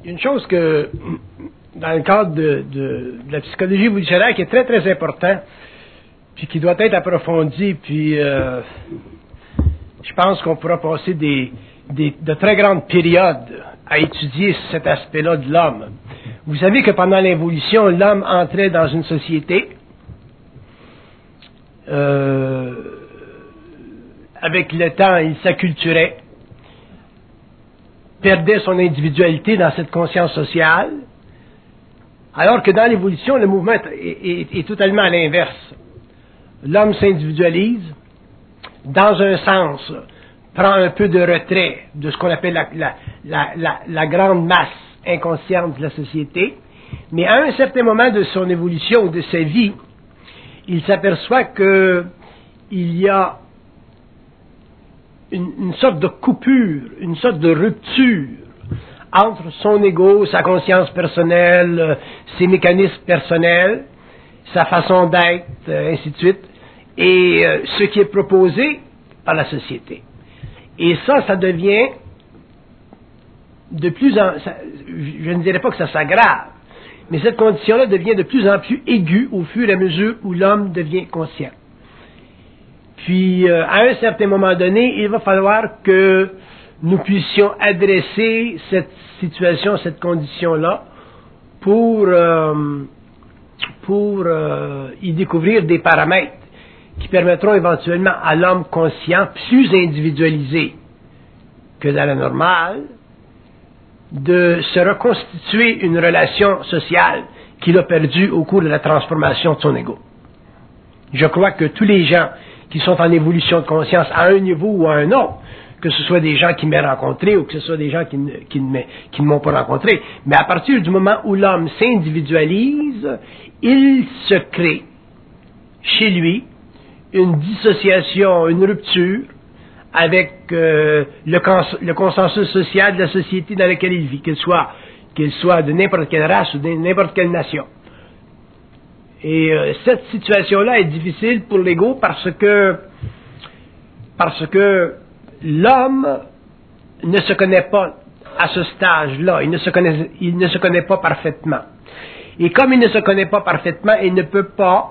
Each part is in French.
une chose que, dans le cadre de la psychologie évolutionnaire, qui est très, très important, puis qui doit être approfondie, puis je pense qu'on pourra passer de très grandes périodes à étudier cet aspect-là de l'homme. Vous savez que pendant l'évolution, l'homme entrait dans une société avec le temps, il s'acculturait, perdait son individualité dans cette conscience sociale, alors que dans l'évolution, le mouvement est totalement à l'inverse. L'homme s'individualise, dans un sens, prend un peu de retrait de ce qu'on appelle la grande masse inconsciente de la société, mais à un certain moment de son évolution ou de sa vie, il s'aperçoit que il y a une sorte de coupure, une sorte de rupture entre son ego, sa conscience personnelle, ses mécanismes personnels, sa façon d'être, ainsi de suite, et ce qui est proposé par la société. Et ça devient de plus en... je ne dirais pas que ça s'aggrave, mais cette condition-là devient de plus en plus aiguë au fur et à mesure où l'homme devient conscient. Puis, à un certain moment donné, il va falloir que nous puissions adresser cette situation, cette condition-là, pour y découvrir des paramètres qui permettront éventuellement à l'homme conscient, plus individualisé que dans la normale, de se reconstituer une relation sociale qu'il a perdue au cours de la transformation de son ego. Je crois que tous les gens qui sont en évolution de conscience à un niveau ou à un autre, que ce soit des gens qui m'aient rencontré ou que ce soit des gens qui ne m'ont pas rencontré, mais à partir du moment où l'homme s'individualise, il se crée chez lui une dissociation, une rupture avec le consensus social de la société dans laquelle il vit, qu'il soit de n'importe quelle race ou de n'importe quelle nation. Et cette situation-là est difficile pour l'ego parce que l'homme ne se connaît pas à ce stage-là, il ne se connaît pas parfaitement. Et comme il ne se connaît pas parfaitement, il ne peut pas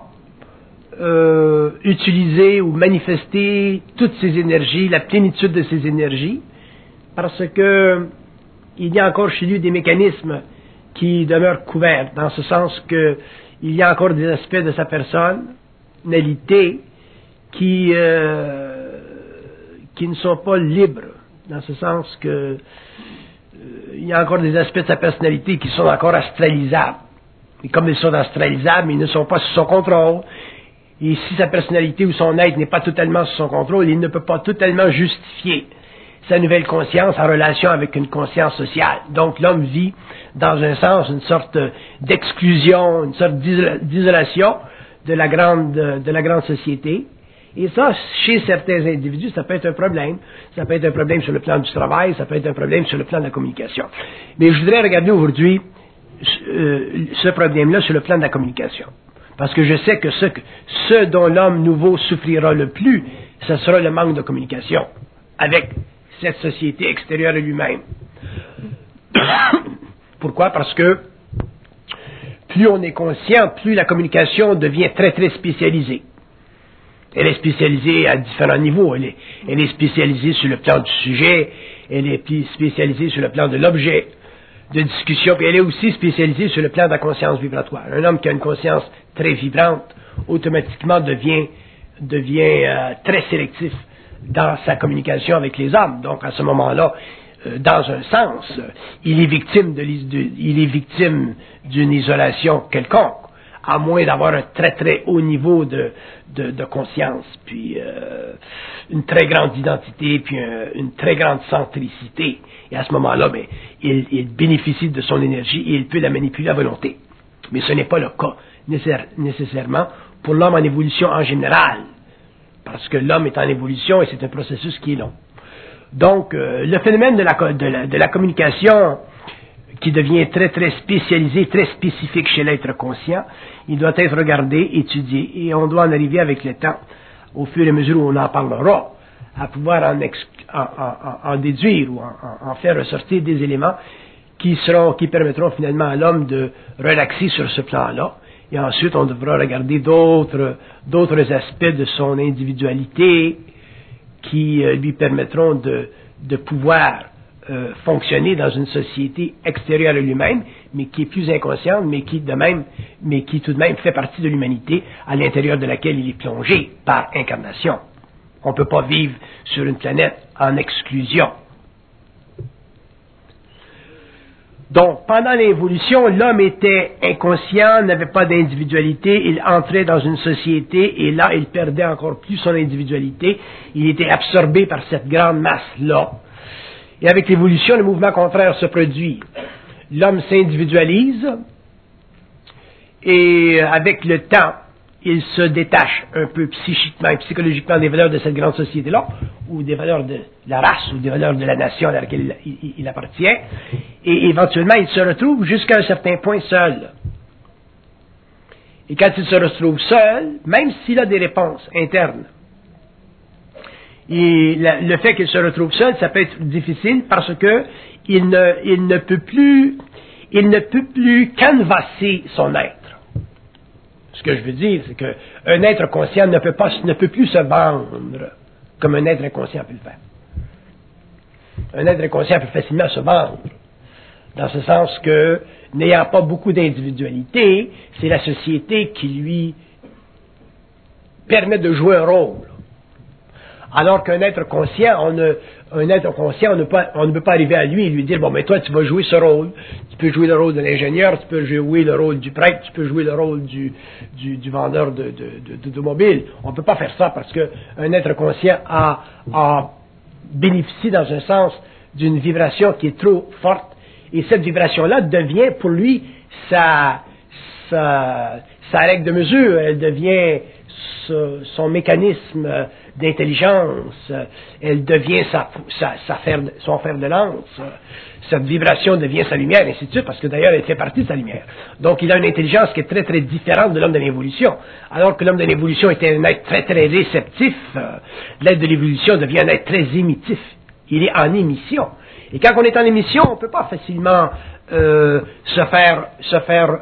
utiliser ou manifester toutes ses énergies, la plénitude de ses énergies, parce que il y a encore chez lui des mécanismes qui demeurent couverts, dans ce sens que il y a encore des aspects de sa personnalité qui ne sont pas libres, dans ce sens que il y a encore des aspects de sa personnalité qui sont encore astralisables. Et comme ils sont astralisables, ils ne sont pas sous son contrôle. Et si sa personnalité ou son être n'est pas totalement sous son contrôle, il ne peut pas totalement justifier sa nouvelle conscience en relation avec une conscience sociale. Donc l'homme vit, dans un sens, une sorte d'exclusion, une sorte d'isolation de la grande société. Et ça, chez certains individus, ça peut être un problème. Ça peut être un problème sur le plan du travail, ça peut être un problème sur le plan de la communication. Mais je voudrais regarder aujourd'hui ce problème-là sur le plan de la communication. Parce que je sais que ce dont l'homme nouveau souffrira le plus, ce sera le manque de communication avec cette société extérieure à lui-même. Pourquoi? Parce que plus on est conscient, plus la communication devient très très spécialisée. Elle est spécialisée à différents niveaux. Elle est spécialisée sur le plan du sujet, elle est spécialisée sur le plan de l'objet de discussion, puis elle est aussi spécialisée sur le plan de la conscience vibratoire. Un homme qui a une conscience très vibrante, automatiquement devient très sélectif dans sa communication avec les hommes. Donc, à ce moment-là, dans un sens, il est victime d'une isolation quelconque, à moins d'avoir un très très haut niveau de conscience, puis une très grande identité, puis une très grande centricité. Et à ce moment-là, il bénéficie de son énergie et il peut la manipuler à volonté. Mais ce n'est pas le cas nécessairement pour l'homme en évolution en général, parce que l'homme est en évolution et c'est un processus qui est long. Donc, le phénomène de la communication qui devient très très spécialisé, très spécifique chez l'être conscient, il doit être regardé, étudié, et on doit en arriver avec le temps, au fur et à mesure où on en parlera, à pouvoir en déduire ou en faire ressortir des éléments qui permettront finalement à l'homme de relaxer sur ce plan-là. Et ensuite, on devra regarder d'autres aspects de son individualité qui lui permettront de pouvoir fonctionner dans une société extérieure à lui-même, mais qui est plus inconsciente, mais qui tout de même fait partie de l'humanité à l'intérieur de laquelle il est plongé par incarnation. On ne peut pas vivre sur une planète en exclusion. Donc, pendant l'évolution, l'homme était inconscient, n'avait pas d'individualité, il entrait dans une société et là, il perdait encore plus son individualité. Il était absorbé par cette grande masse-là. Et avec l'évolution, le mouvement contraire se produit. L'homme s'individualise et avec le temps, il se détache un peu psychiquement et psychologiquement des valeurs de cette grande société-là, ou des valeurs de la race, ou des valeurs de la nation à laquelle il appartient, et éventuellement, il se retrouve jusqu'à un certain point seul. Et quand il se retrouve seul, même s'il a des réponses internes, et le fait qu'il se retrouve seul, ça peut être difficile parce que il ne peut plus canvasser son être. Ce que je veux dire, c'est qu'un être conscient ne peut plus se vendre comme un être inconscient peut le faire. Un être inconscient peut facilement se vendre, dans ce sens que, n'ayant pas beaucoup d'individualité, c'est la société qui lui permet de jouer un rôle. Alors qu'un être conscient, on ne peut pas arriver à lui et lui dire, bon, mais toi, tu vas jouer ce rôle. Tu peux jouer le rôle de l'ingénieur, tu peux jouer le rôle du prêtre, tu peux jouer le rôle du vendeur d'automobile. On ne peut pas faire ça parce qu'un être conscient bénéficie dans un sens d'une vibration qui est trop forte. Et cette vibration-là devient pour lui sa règle de mesure. Elle devient son mécanisme d'intelligence, elle devient son fer de lance, cette vibration devient sa lumière, et ainsi de suite, parce que d'ailleurs elle fait partie de sa lumière. Donc il a une intelligence qui est très très différente de l'homme de l'évolution. Alors que l'homme de l'évolution était un être très très réceptif, l'être de l'évolution devient un être très émittif. Il est en émission. Et quand on est en émission, on ne peut pas facilement se faire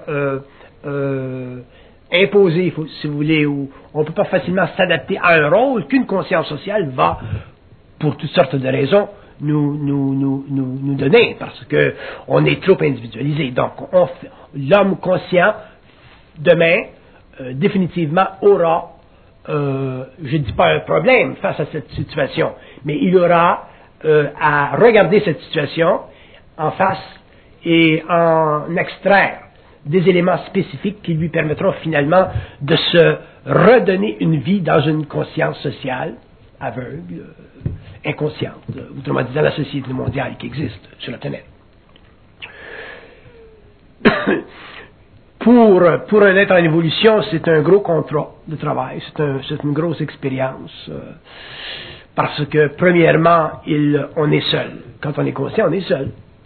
imposer, si vous voulez, ou on ne peut pas facilement s'adapter à un rôle qu'une conscience sociale va, pour toutes sortes de raisons, nous donner, parce que on est trop individualisé. Donc, l'homme conscient, demain, définitivement, aura, je ne dis pas un problème face à cette situation, mais il aura à regarder cette situation en face et en extraire des éléments spécifiques qui lui permettront finalement de se redonner une vie dans une conscience sociale aveugle, inconsciente, autrement dit dans la société mondiale qui existe sur la planète. Pour un être en évolution, c'est un gros contrat de travail, c'est une grosse expérience, parce que premièrement, on est seul. Quand on est conscient, on est seul.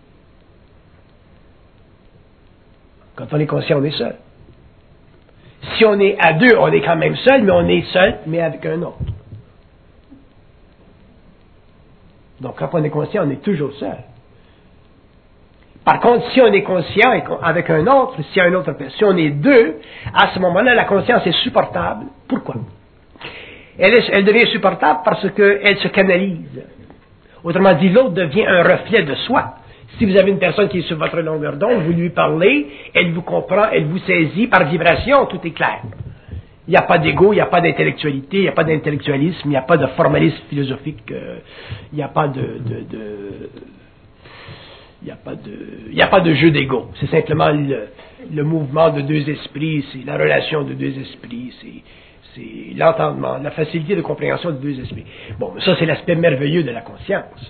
Quand on est conscient, on est seul. Si on est à deux, on est quand même seul, mais on est seul, mais avec un autre. Donc, quand on est conscient, on est toujours seul. Par contre, si on est conscient avec un autre, si on est deux, à ce moment-là, la conscience est supportable. Pourquoi? Elle devient supportable parce qu'elle se canalise. Autrement dit, l'autre devient un reflet de soi. Si vous avez une personne qui est sur votre longueur d'onde, vous lui parlez, elle vous comprend, elle vous saisit par vibration, tout est clair. Il n'y a pas d'ego, il n'y a pas d'intellectualité, il n'y a pas d'intellectualisme, il n'y a pas de formalisme philosophique, il n'y a pas de jeu d'ego. C'est simplement le mouvement de deux esprits, c'est la relation de deux esprits, c'est l'entendement, la facilité de compréhension de deux esprits. Bon, ça c'est l'aspect merveilleux de la conscience.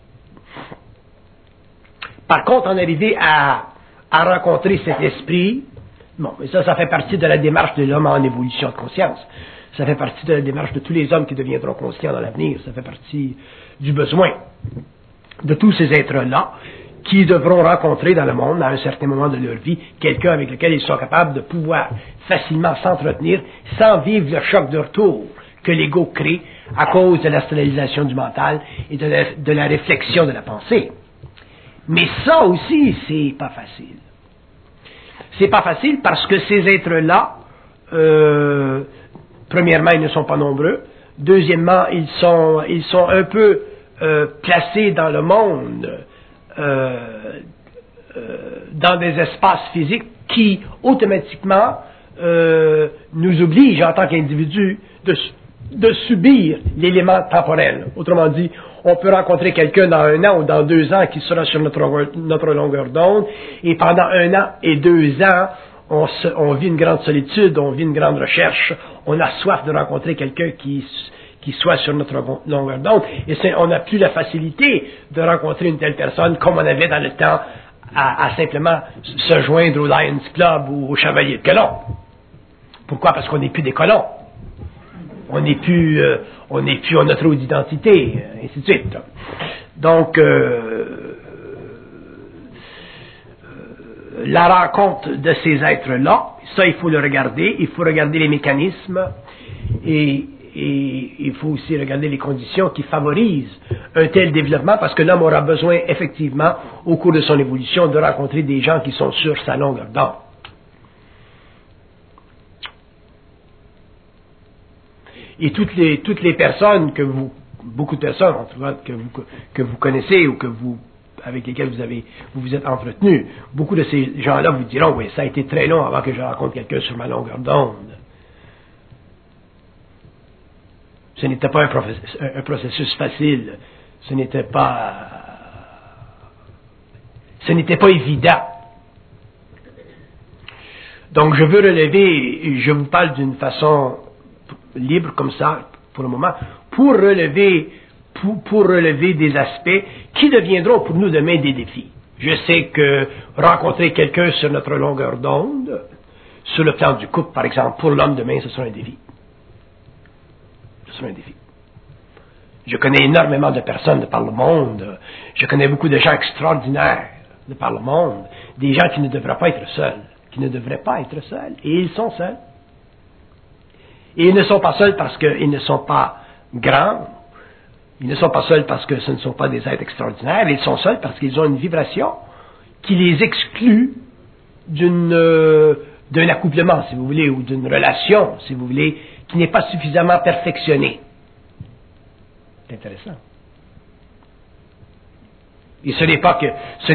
Par contre, en arriver à rencontrer cet esprit, bon, mais ça fait partie de la démarche de l'homme en évolution de conscience. Ça fait partie de la démarche de tous les hommes qui deviendront conscients dans l'avenir. Ça fait partie du besoin de tous ces êtres-là qui devront rencontrer dans le monde, à un certain moment de leur vie, quelqu'un avec lequel ils sont capables de pouvoir facilement s'entretenir sans vivre le choc de retour que l'ego crée à cause de l'astralisation du mental et de la réflexion de la pensée. Mais ça aussi, c'est pas facile. C'est pas facile parce que ces êtres-là, premièrement, ils ne sont pas nombreux. Deuxièmement, ils sont un peu placés dans le monde, dans des espaces physiques qui, automatiquement, nous obligent, en tant qu'individus, de subir l'élément temporel. Autrement dit, on peut rencontrer quelqu'un dans 1 an ou dans 2 ans qui sera sur notre longueur d'onde, et pendant 1 an et 2 ans, on vit une grande solitude, on vit une grande recherche, on a soif de rencontrer quelqu'un qui soit sur notre longueur d'onde, et on n'a plus la facilité de rencontrer une telle personne comme on avait dans le temps à simplement se joindre au Lions Club ou au Chevalier de Colomb. Pourquoi? Parce qu'on n'est plus des colons. On n'est plus en notre identité, ainsi de suite. Donc, la rencontre de ces êtres-là, ça, il faut le regarder. Il faut regarder les mécanismes et il faut aussi regarder les conditions qui favorisent un tel développement, parce que l'homme aura besoin, effectivement, au cours de son évolution, de rencontrer des gens qui sont sur sa longueur d'onde. Et toutes les personnes beaucoup de personnes, en tout cas, que vous connaissez ou avec lesquelles vous vous êtes entretenus, beaucoup de ces gens-là vous diront, oui, ça a été très long avant que je rencontre quelqu'un sur ma longueur d'onde. Ce n'était pas un processus facile. Ce n'était pas évident. Donc, je veux relever, je vous parle d'une façon libre comme ça, pour le moment, pour relever des aspects qui deviendront pour nous demain des défis. Je sais que rencontrer quelqu'un sur notre longueur d'onde, sur le plan du couple, par exemple, pour l'homme demain, ce sera un défi. Ce sera un défi. Je connais énormément de personnes de par le monde. Je connais beaucoup de gens extraordinaires de par le monde. Des gens qui ne devraient pas être seuls. Et ils sont seuls. Et ils ne sont pas seuls parce qu'ils ne sont pas grands. Ils ne sont pas seuls parce que ce ne sont pas des êtres extraordinaires. Ils sont seuls parce qu'ils ont une vibration qui les exclut d'un accouplement, si vous voulez, ou d'une relation, si vous voulez, qui n'est pas suffisamment perfectionnée. C'est intéressant. Et ce n'est pas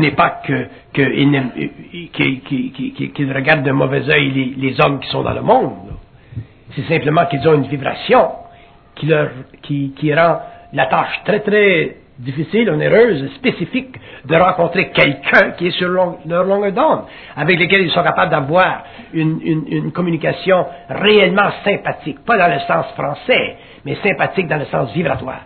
qu'ils regardent d'un mauvais œil les hommes qui sont dans le monde. C'est simplement qu'ils ont une vibration qui rend la tâche très très difficile, onéreuse, spécifique de rencontrer quelqu'un qui est sur leur longueur d'onde, avec lequel ils sont capables d'avoir une communication réellement sympathique, pas dans le sens français, mais sympathique dans le sens vibratoire.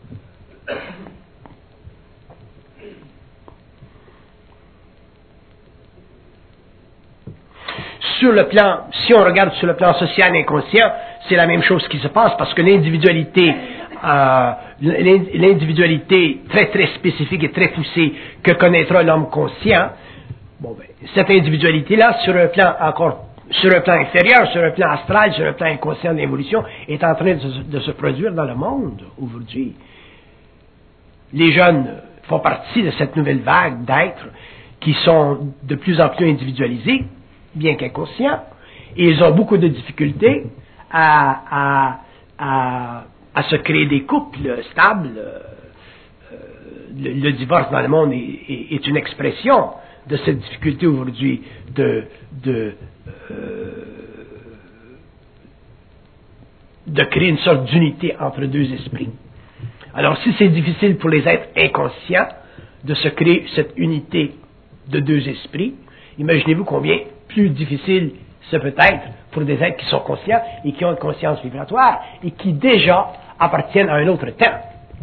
Sur le plan, si on regarde sur le plan social et inconscient, c'est la même chose qui se passe, parce que l'individualité très très spécifique et très poussée que connaîtra l'homme conscient, cette individualité-là, sur un plan inférieur, sur un plan astral, sur un plan inconscient de l'évolution, est en train de se produire dans le monde aujourd'hui. Les jeunes font partie de cette nouvelle vague d'êtres qui sont de plus en plus individualisés, bien qu'inconscients, et ils ont beaucoup de difficultés à se créer des couples stables. Le divorce dans le monde est une expression de cette difficulté aujourd'hui de créer une sorte d'unité entre deux esprits. Alors, si c'est difficile pour les êtres inconscients de se créer cette unité de deux esprits, imaginez-vous combien plus difficile ce peut être pour des êtres qui sont conscients et qui ont une conscience vibratoire et qui déjà appartiennent à un autre temps.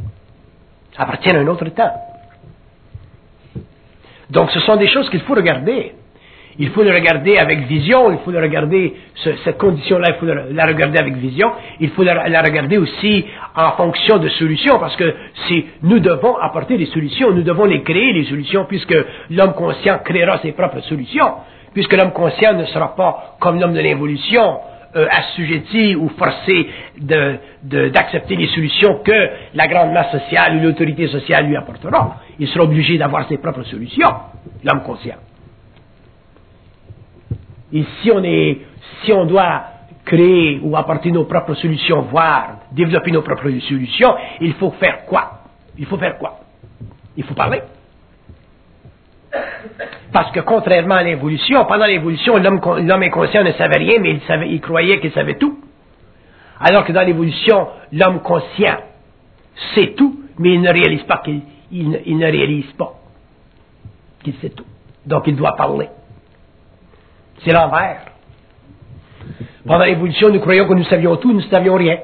Donc, ce sont des choses qu'il faut regarder. Il faut le regarder avec vision, il faut le regarder, cette condition-là, il faut la regarder avec vision, il faut la regarder aussi en fonction de solutions, parce que nous devons apporter des solutions, nous devons les créer, les solutions, puisque l'homme conscient créera ses propres solutions, puisque l'homme conscient ne sera pas comme l'homme de l'évolution, assujettis ou forcés d'accepter les solutions que la grande masse sociale ou l'autorité sociale lui apportera. Il sera obligé d'avoir ses propres solutions, l'homme conscient. Et si on doit créer ou apporter nos propres solutions, voire développer nos propres solutions, il faut faire quoi? Il faut parler. Parce que contrairement à l'évolution, pendant l'évolution, l'homme inconscient ne savait rien, mais il croyait qu'il savait tout. Alors que dans l'évolution, l'homme conscient sait tout, mais il ne réalise pas qu'il sait tout. Donc il doit parler. C'est l'envers. Pendant l'évolution, nous croyons que nous savions tout, nous ne savions rien.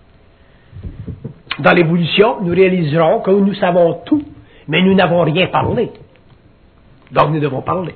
Dans l'évolution, nous réaliserons que nous savons tout, mais nous n'avons rien parlé. Donc nous devons parler.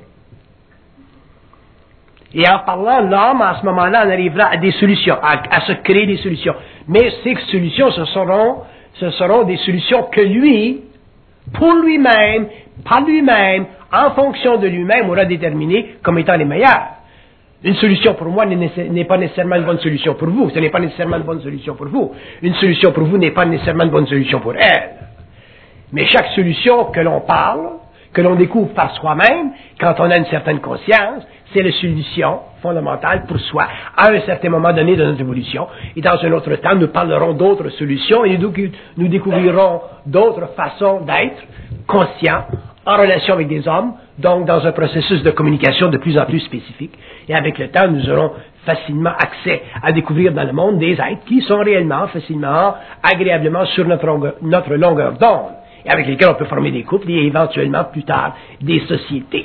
Et en parlant, l'homme, à ce moment-là, en arrivera à des solutions, à se créer des solutions. Mais ces solutions, ce seront des solutions que lui, pour lui-même, par lui-même, en fonction de lui-même, aura déterminées comme étant les meilleures. Une solution pour moi n'est pas nécessairement une bonne solution pour vous. Ce n'est pas nécessairement une bonne solution pour vous. Une solution pour vous n'est pas nécessairement une bonne solution pour elle. Mais chaque solution que l'on parle, que l'on découvre par soi-même, quand on a une certaine conscience, c'est la solution fondamentale pour soi, à un certain moment donné de notre évolution. Et dans un autre temps, nous parlerons d'autres solutions et nous découvrirons d'autres façons d'être conscients en relation avec des hommes, donc dans un processus de communication de plus en plus spécifique. Et avec le temps, nous aurons facilement accès à découvrir dans le monde des êtres qui sont réellement, facilement, agréablement sur notre longueur d'onde, et avec lesquels on peut former des couples et éventuellement plus tard des sociétés.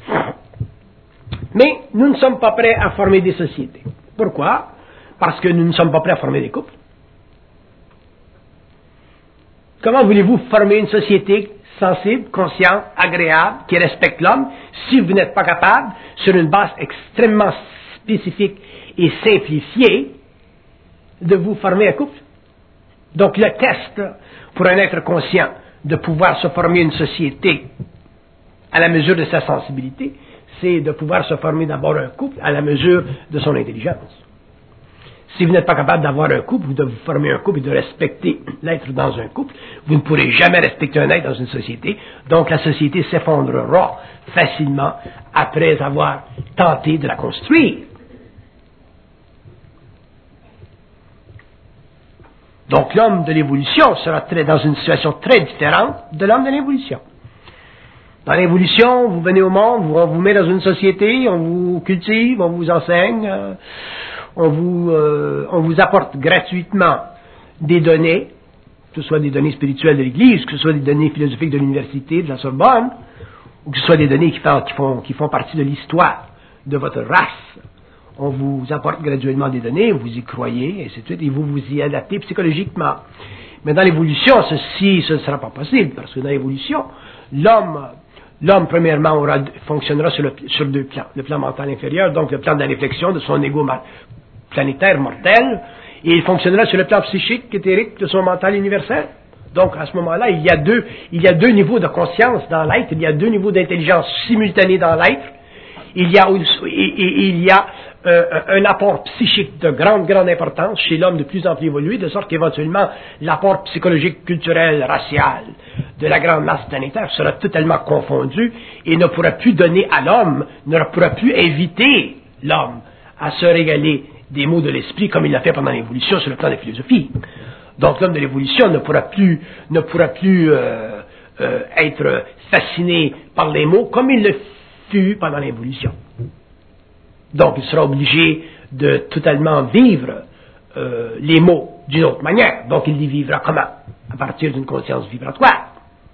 Mais nous ne sommes pas prêts à former des sociétés. Pourquoi? Parce que nous ne sommes pas prêts à former des couples. Comment voulez-vous former une société sensible, consciente, agréable, qui respecte l'homme, si vous n'êtes pas capable, sur une base extrêmement spécifique et simplifiée, de vous former un couple? Donc le test pour un être conscient de pouvoir se former une société à la mesure de sa sensibilité, c'est de pouvoir se former d'abord un couple à la mesure de son intelligence. Si vous n'êtes pas capable d'avoir un couple, ou de vous former un couple et de respecter l'être dans un couple, vous ne pourrez jamais respecter un être dans une société, donc la société s'effondrera facilement après avoir tenté de la construire. Donc l'homme de l'évolution sera dans une situation très différente de l'homme de l'évolution. Dans l'évolution, vous venez au monde, on vous met dans une société, on vous cultive, on vous enseigne, on vous apporte gratuitement des données, que ce soit des données spirituelles de l'Église, que ce soit des données philosophiques de l'université, de la Sorbonne, ou que ce soit des données qui font partie de l'histoire de votre race. On vous apporte graduellement des données, vous y croyez, et ainsi de suite, et vous vous y adaptez psychologiquement. Mais dans l'évolution, ce ne sera pas possible, parce que dans l'évolution, l'homme, premièrement, fonctionnera sur deux plans. Le plan mental inférieur, donc le plan de la réflexion de son ego planétaire mortel, et il fonctionnera sur le plan psychique, éthérique de son mental universel. Donc, à ce moment-là, il y a deux niveaux de conscience dans l'être, il y a deux niveaux d'intelligence simultanés dans l'être. Il y a un apport psychique de grande importance chez l'homme de plus en plus évolué, de sorte qu'éventuellement, l'apport psychologique, culturel, racial de la grande masse planétaire sera totalement confondu et ne pourra plus donner à l'homme, ne pourra plus inviter l'homme à se régaler des mots de l'esprit comme il l'a fait pendant l'évolution sur le plan de la philosophie. Donc l'homme de l'évolution ne pourra plus être fasciné par les mots comme il le fut pendant l'évolution. Donc il sera obligé de totalement vivre les mots d'une autre manière. Donc il les vivra comment? À partir d'une conscience vibratoire.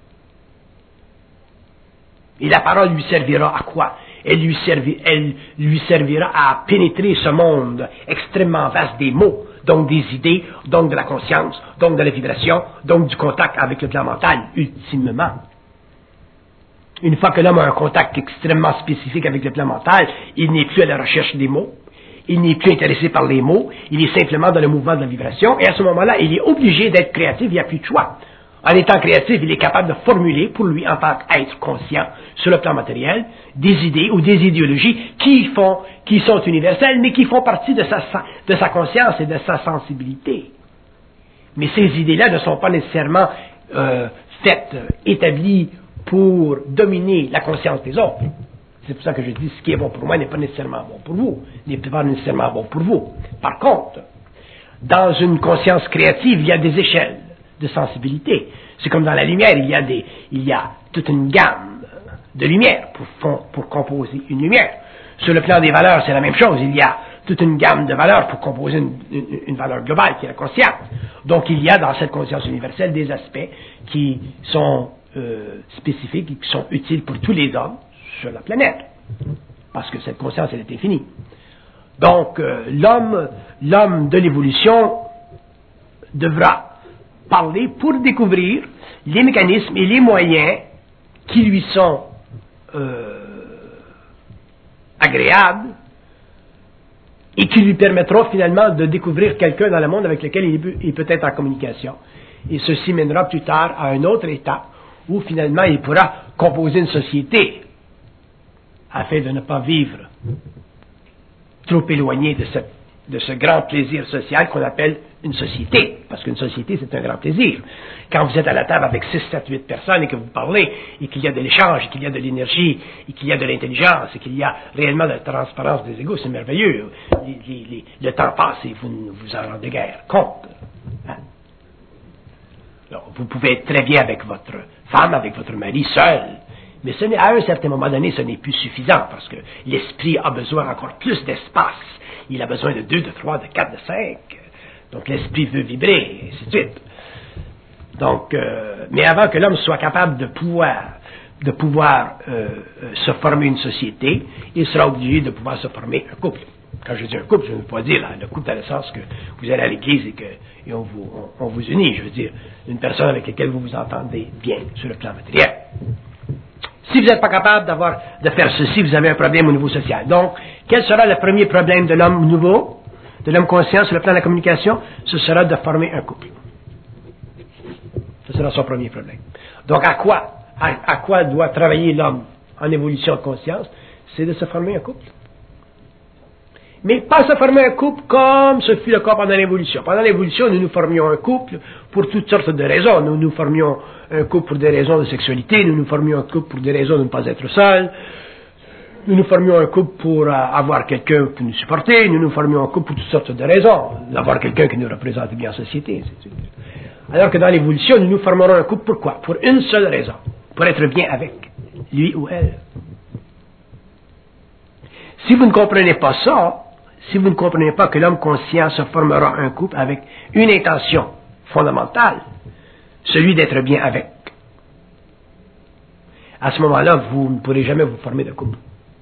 Et la parole lui servira à quoi? Elle lui servira à pénétrer ce monde extrêmement vaste des mots, donc des idées, donc de la conscience, donc de la vibration, donc du contact avec le plan mental, ultimement. Une fois que l'homme a un contact extrêmement spécifique avec le plan mental, il n'est plus à la recherche des mots, il n'est plus intéressé par les mots, il est simplement dans le mouvement de la vibration, et à ce moment-là, il est obligé d'être créatif, il n'y a plus de choix. En étant créatif, il est capable de formuler pour lui, en tant qu'être conscient, sur le plan matériel, des idées ou des idéologies qui sont universelles, mais qui font partie de sa conscience et de sa sensibilité. Mais ces idées-là ne sont pas nécessairement établies pour dominer la conscience des autres. C'est pour ça que je dis ce qui est bon pour moi n'est pas nécessairement bon pour vous, n'est pas nécessairement bon pour vous. Par contre, dans une conscience créative, il y a des échelles de sensibilité. C'est comme dans la lumière, il y a toute une gamme de lumière pour composer une lumière. Sur le plan des valeurs, c'est la même chose. Il y a toute une gamme de valeurs pour composer une valeur globale qui est la conscience. Donc il y a dans cette conscience universelle des aspects qui sont spécifiques et qui sont utiles pour tous les hommes sur la planète. Parce que cette conscience, elle est infinie. Donc l'homme de l'évolution devra parler pour découvrir les mécanismes et les moyens qui lui sont agréables et qui lui permettront finalement de découvrir quelqu'un dans le monde avec lequel il peut être en communication. Et ceci mènera plus tard à un autre état où finalement il pourra composer une société afin de ne pas vivre trop éloigné de ce grand plaisir social qu'on appelle une société. Parce qu'une société, c'est un grand plaisir. Quand vous êtes à la table avec 6, 7, 8 personnes et que vous parlez, et qu'il y a de l'échange, et qu'il y a de l'énergie, et qu'il y a de l'intelligence, et qu'il y a réellement de la transparence des égos, c'est merveilleux. Le temps passe et vous ne vous en rendez guère compte. Hein? Alors, vous pouvez être très bien avec votre femme, avec votre mari, seul. Mais à un certain moment donné, ce n'est plus suffisant, parce que l'esprit a besoin encore plus d'espace. Il a besoin de 2, de 3, de 4, de 5. Donc l'esprit veut vibrer, et ainsi de suite. Donc, mais avant que l'homme soit capable de pouvoir se former une société, il sera obligé de pouvoir se former un couple. Quand je dis un couple, je ne veux pas dire le couple dans le sens que vous allez à l'église et on vous unit. Je veux dire une personne avec laquelle vous vous entendez bien sur le plan matériel. Si vous n'êtes pas capable de faire ceci, vous avez un problème au niveau social. Donc, quel sera le premier problème de l'homme nouveau, de l'homme conscient sur le plan de la communication? Ce sera de former un couple. Ce sera son premier problème. Donc, à quoi doit travailler l'homme en évolution de conscience? C'est de se former un couple. Mais pas se former un couple comme ce fut le cas pendant l'évolution. Pendant l'évolution, nous formions un couple pour toutes sortes de raisons. Nous formions un couple pour des raisons de sexualité, nous formions un couple pour des raisons de ne pas être seul, nous formions un couple pour avoir quelqu'un pour nous supporter, nous formions un couple pour toutes sortes de raisons, d'avoir quelqu'un qui nous représente bien en société, etc. Alors que dans l'évolution, nous formerons un couple pourquoi? Pour une seule raison, pour être bien avec lui ou elle. Si vous ne comprenez pas ça, si vous ne comprenez pas que l'homme conscient se formera un couple avec une intention fondamentale, celui d'être bien avec, à ce moment-là, vous ne pourrez jamais vous former de couple.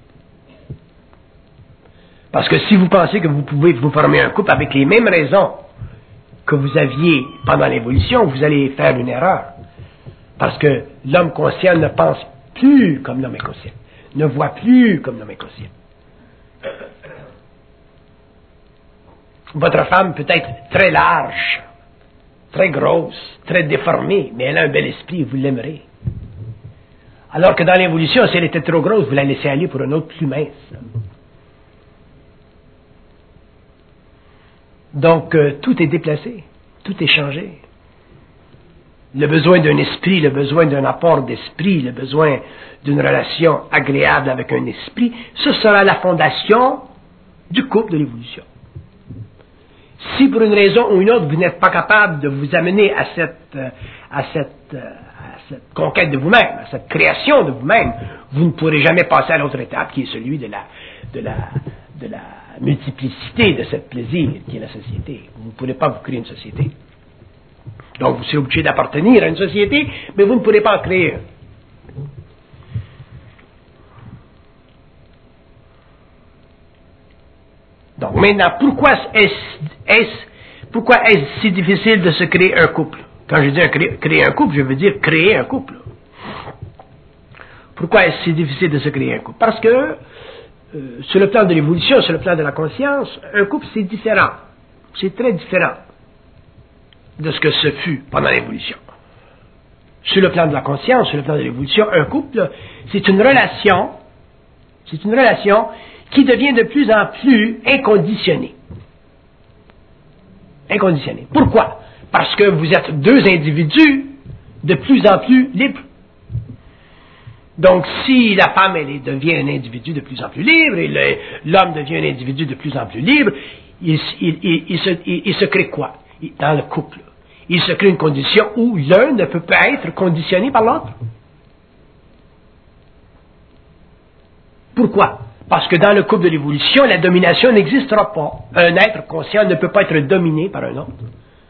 Parce que si vous pensez que vous pouvez vous former un couple avec les mêmes raisons que vous aviez pendant l'évolution, vous allez faire une erreur. Parce que l'homme conscient ne pense plus comme l'homme inconscient, ne voit plus comme l'homme inconscient. Votre femme peut être très large, très grosse, très déformée, mais elle a un bel esprit et vous l'aimerez. Alors que dans l'évolution, si elle était trop grosse, vous la laissez aller pour un autre plus mince. Donc, tout est déplacé, tout est changé. Le besoin d'un esprit, le besoin d'un apport d'esprit, le besoin d'une relation agréable avec un esprit, ce sera la fondation du couple de l'évolution. Si pour une raison ou une autre, vous n'êtes pas capable de vous amener à cette conquête de vous-même, à cette création de vous-même, vous ne pourrez jamais passer à l'autre étape qui est celui de la multiplicité de cette plaisir qui est la société. Vous ne pourrez pas vous créer une société. Donc vous serez obligé d'appartenir à une société, mais vous ne pourrez pas en créer une. Donc maintenant, pourquoi est-ce si difficile de se créer un couple? Quand je dis créer un couple, je veux dire créer un couple. Pourquoi est-ce si difficile de se créer un couple? Parce que sur le plan de l'évolution, sur le plan de la conscience, un couple c'est différent. C'est très différent de ce que ce fut pendant l'évolution. sur le plan de la conscience, sur le plan de l'évolution, un couple, c'est une relation qui devient de plus en plus inconditionnée. Inconditionnée. Pourquoi? Parce que vous êtes deux individus de plus en plus libres. Donc, si la femme, devient un individu de plus en plus libre, et l'homme devient un individu de plus en plus libre, il se crée quoi? Dans le couple. Il se crée une condition où l'un ne peut pas être conditionné par l'autre. Pourquoi? Parce que dans le couple de l'évolution, la domination n'existera pas. Un être conscient ne peut pas être dominé par un autre.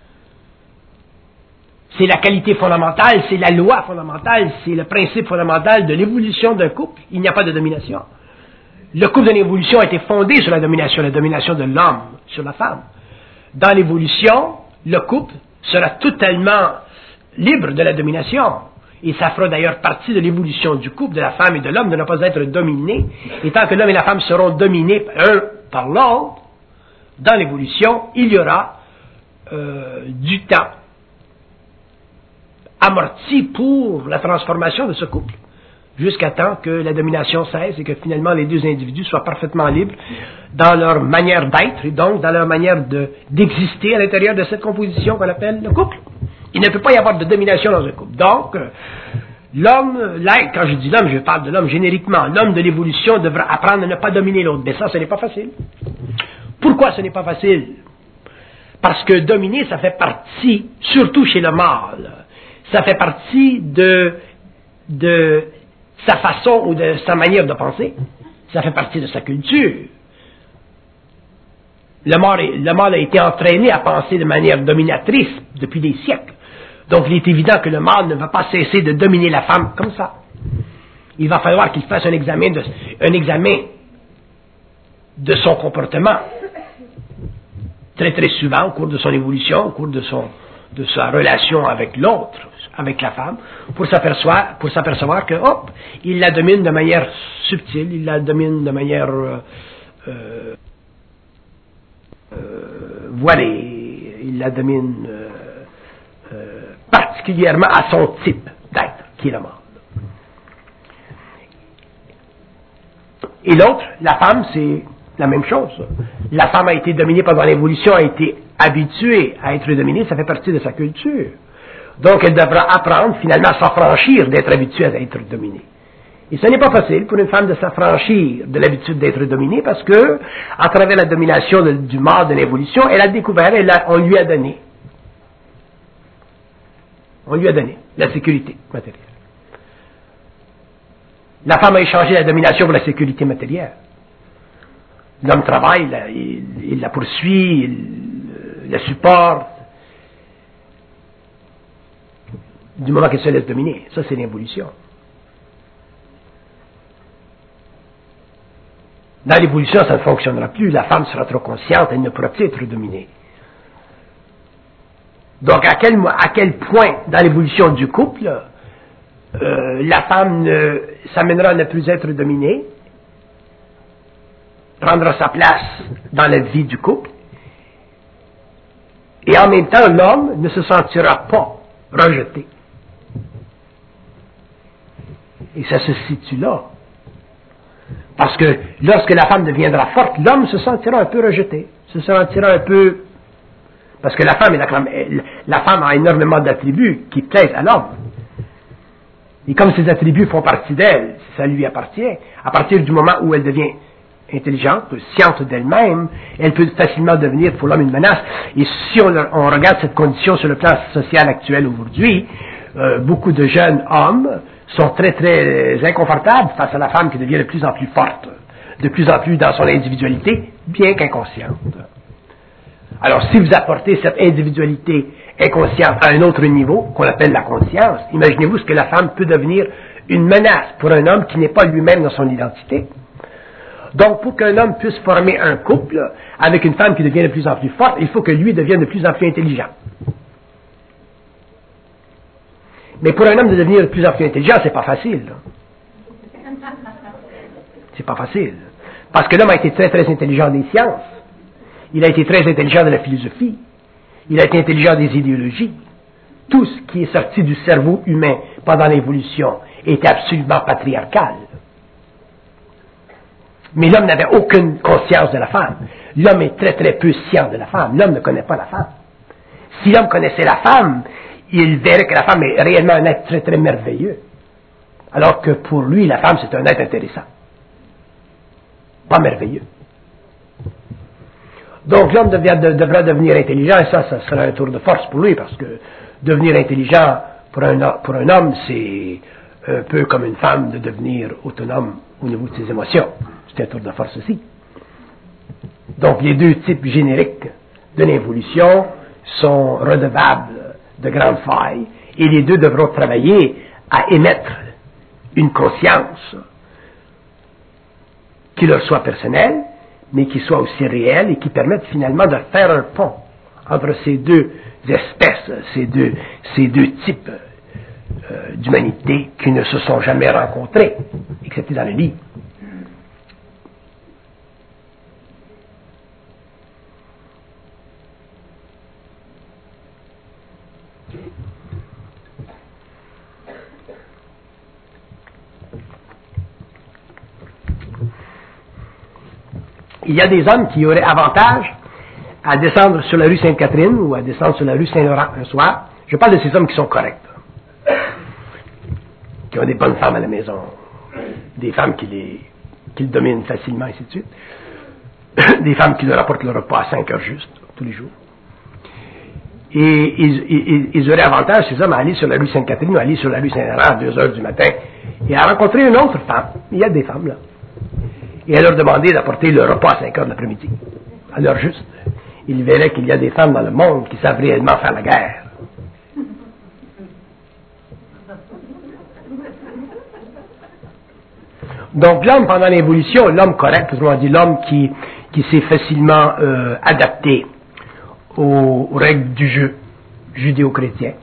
C'est la qualité fondamentale, c'est la loi fondamentale, c'est le principe fondamental de l'évolution d'un couple. Il n'y a pas de domination. Le couple de l'évolution a été fondé sur la domination de l'homme sur la femme. Dans l'évolution, le couple sera totalement libre de la domination. Et ça fera d'ailleurs partie de l'évolution du couple, de la femme et de l'homme, de ne pas être dominés. Et tant que l'homme et la femme seront dominés un par l'autre, dans l'évolution, il y aura du temps amorti pour la transformation de ce couple, jusqu'à temps que la domination cesse et que finalement les deux individus soient parfaitement libres dans leur manière d'être et donc dans leur manière d'exister à l'intérieur de cette composition qu'on appelle le couple. Il ne peut pas y avoir de domination dans un couple. Donc, l'homme, quand je dis l'homme, je parle de l'homme génériquement, l'homme de l'évolution devra apprendre à ne pas dominer l'autre. Mais ça, ce n'est pas facile. Pourquoi ce n'est pas facile? Parce que dominer, ça fait partie, surtout chez le mâle, ça fait partie de sa façon ou de sa manière de penser. Ça fait partie de sa culture. Le mâle a été entraîné à penser de manière dominatrice depuis des siècles. Donc il est évident que le mâle ne va pas cesser de dominer la femme comme ça. Il va falloir qu'il fasse un examen de son comportement très très souvent au cours de son évolution, au cours de sa relation avec l'autre, avec la femme, pour s'apercevoir que, il la domine de manière subtile, il la domine de manière voilée, il la domine particulièrement à son type d'être, qui est le mâle. Et l'autre, la femme, c'est la même chose. La femme a été dominée pendant l'évolution, a été habituée à être dominée, ça fait partie de sa culture. Donc, elle devra apprendre finalement à s'affranchir d'être habituée à être dominée. Et ce n'est pas facile pour une femme de s'affranchir de l'habitude d'être dominée parce que, à travers la domination du mâle de l'évolution, elle a découvert, on lui a donné la sécurité matérielle. La femme a échangé la domination pour la sécurité matérielle. L'homme travaille, il la poursuit, il la supporte. Du moment qu'elle se laisse dominer. Ça, c'est l'évolution. Dans l'évolution, ça ne fonctionnera plus. La femme sera trop consciente, elle ne pourra plus être dominée. Donc, à quel point, dans l'évolution du couple, la femme s'amènera à ne plus être dominée, prendra sa place dans la vie du couple, et en même temps, l'homme ne se sentira pas rejeté. Et ça se situe là. Parce que lorsque la femme deviendra forte, l'homme se sentira un peu rejeté. Se sentira un peu... Parce que la femme a énormément d'attributs qui plaisent à l'homme. Et comme ces attributs font partie d'elle, ça lui appartient, à partir du moment où elle devient intelligente, sciente d'elle-même, elle peut facilement devenir pour l'homme une menace. Et si on regarde cette condition sur le plan social actuel aujourd'hui, beaucoup de jeunes hommes sont très très inconfortables face à la femme qui devient de plus en plus forte, de plus en plus dans son individualité, bien qu'inconsciente. Alors si vous apportez cette individualité inconsciente à un autre niveau, qu'on appelle la conscience, imaginez-vous ce que la femme peut devenir une menace pour un homme qui n'est pas lui-même dans son identité. Donc pour qu'un homme puisse former un couple avec une femme qui devient de plus en plus forte, il faut que lui devienne de plus en plus intelligent. Mais pour un homme de devenir de plus en plus intelligent, c'est pas facile. C'est pas facile. Parce que l'homme a été très très intelligent des sciences. Il a été très intelligent de la philosophie. Il a été intelligent des idéologies. tout ce qui est sorti du cerveau humain pendant l'évolution était absolument patriarcal. Mais l'homme n'avait aucune conscience de la femme. L'homme est très très peu scient de la femme. L'homme ne connaît pas la femme. Si l'homme connaissait la femme, il verrait que la femme est réellement un être très très merveilleux. Alors que pour lui, la femme c'est un être intéressant. Pas merveilleux. Donc l'homme devra devenir intelligent, et ça sera un tour de force pour lui, parce que devenir intelligent pour un homme, c'est un peu comme une femme de devenir autonome au niveau de ses émotions. C'est un tour de force aussi. Donc les deux types génériques de l'évolution sont redevables de grandes failles, et les deux devront travailler à émettre une conscience qui leur soit personnelle, mais qui soit aussi réelle et qui permette finalement de faire un pont entre ces deux espèces, ces deux types d'humanité qui ne se sont jamais rencontrés, excepté dans le livre. Il y a des hommes qui auraient avantage à descendre sur la rue Sainte-Catherine ou à descendre sur la rue Saint-Laurent un soir. Je parle de ces hommes qui sont corrects, qui ont des bonnes femmes à la maison, des femmes qui le dominent facilement, ainsi de suite, des femmes qui leur apportent le repas à 5 heures juste, tous les jours. Et ils auraient avantage, ces hommes, à aller sur la rue Sainte-Catherine ou à aller sur la rue Saint-Laurent à 2 heures du matin et à rencontrer une autre femme. Il y a des femmes là. Et à leur demander d'apporter le repas à 5 heures de l'après-midi. À l'heure juste. Ils verraient qu'il y a des femmes dans le monde qui savent réellement faire la guerre. Donc l'homme pendant l'évolution, l'homme correct, on dit l'homme qui s'est facilement adapté aux règles du jeu judéo-chrétien,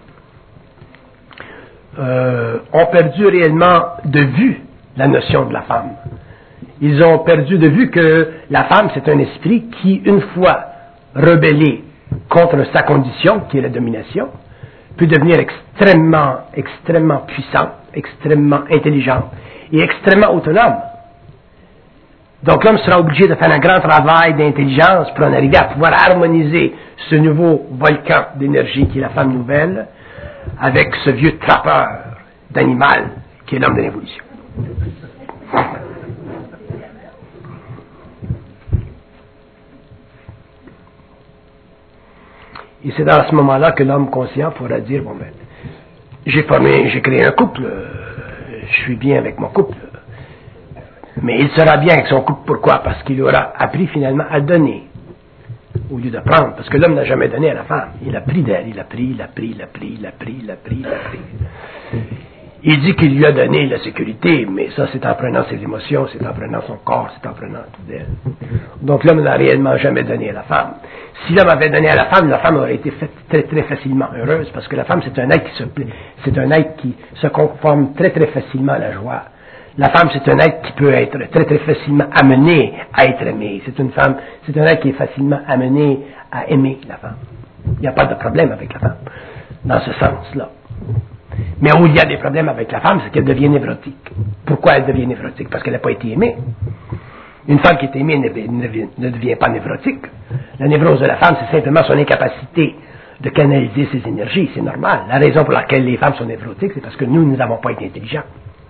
ont perdu réellement de vue la notion de la femme. Ils ont perdu de vue que la femme, c'est un esprit qui, une fois rebellé contre sa condition, qui est la domination, peut devenir extrêmement puissant, extrêmement intelligent et extrêmement autonome. Donc l'homme sera obligé de faire un grand travail d'intelligence pour en arriver à pouvoir harmoniser ce nouveau volcan d'énergie qui est la femme nouvelle avec ce vieux trappeur d'animal qui est l'homme de l'évolution. Et c'est dans ce moment-là que l'homme conscient pourra dire, bon ben, j'ai créé un couple, je suis bien avec mon couple. Mais il sera bien avec son couple, pourquoi? Parce qu'il aura appris finalement à donner, au lieu de prendre. Parce que l'homme n'a jamais donné à la femme. Il a pris d'elle, il a pris. Il dit qu'il lui a donné la sécurité, mais ça c'est en prenant ses émotions, c'est en prenant son corps, c'est en prenant tout d'elle. Donc l'homme n'a réellement jamais donné à la femme. Si l'homme avait donné à la femme aurait été très très facilement heureuse, parce que la femme c'est un être qui se conforme très très facilement à la joie. La femme c'est un être qui peut être très très facilement amené à être aimé. C'est un être qui est facilement amené à aimer la femme. Il n'y a pas de problème avec la femme, dans ce sens-là. Mais où il y a des problèmes avec la femme, c'est qu'elle devient névrotique. Pourquoi elle devient névrotique? Parce qu'elle n'a pas été aimée. Une femme qui est aimée ne devient pas névrotique. La névrose de la femme, c'est simplement son incapacité de canaliser ses énergies. C'est normal. La raison pour laquelle les femmes sont névrotiques, c'est parce que nous n'avons pas été intelligents.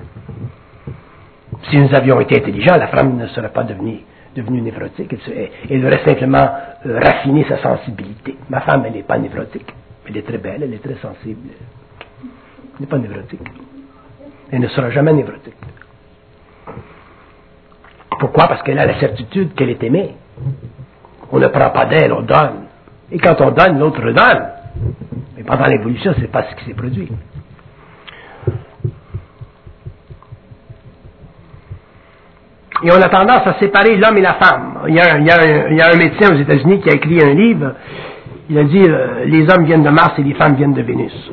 Si nous avions été intelligents, la femme ne serait pas devenue névrotique. Elle aurait simplement raffiné sa sensibilité. Ma femme, elle n'est pas névrotique. Elle est très belle, elle est très sensible. Elle n'est pas névrotique. Elle ne sera jamais névrotique. Pourquoi? Parce qu'elle a la certitude qu'elle est aimée. On ne prend pas d'elle, on donne. Et quand on donne, l'autre redonne. Mais pendant l'évolution, ce n'est pas ce qui s'est produit. Et on a tendance à séparer l'homme et la femme. Il y a un médecin aux États-Unis qui a écrit un livre. Il a dit les hommes viennent de Mars et les femmes viennent de Vénus.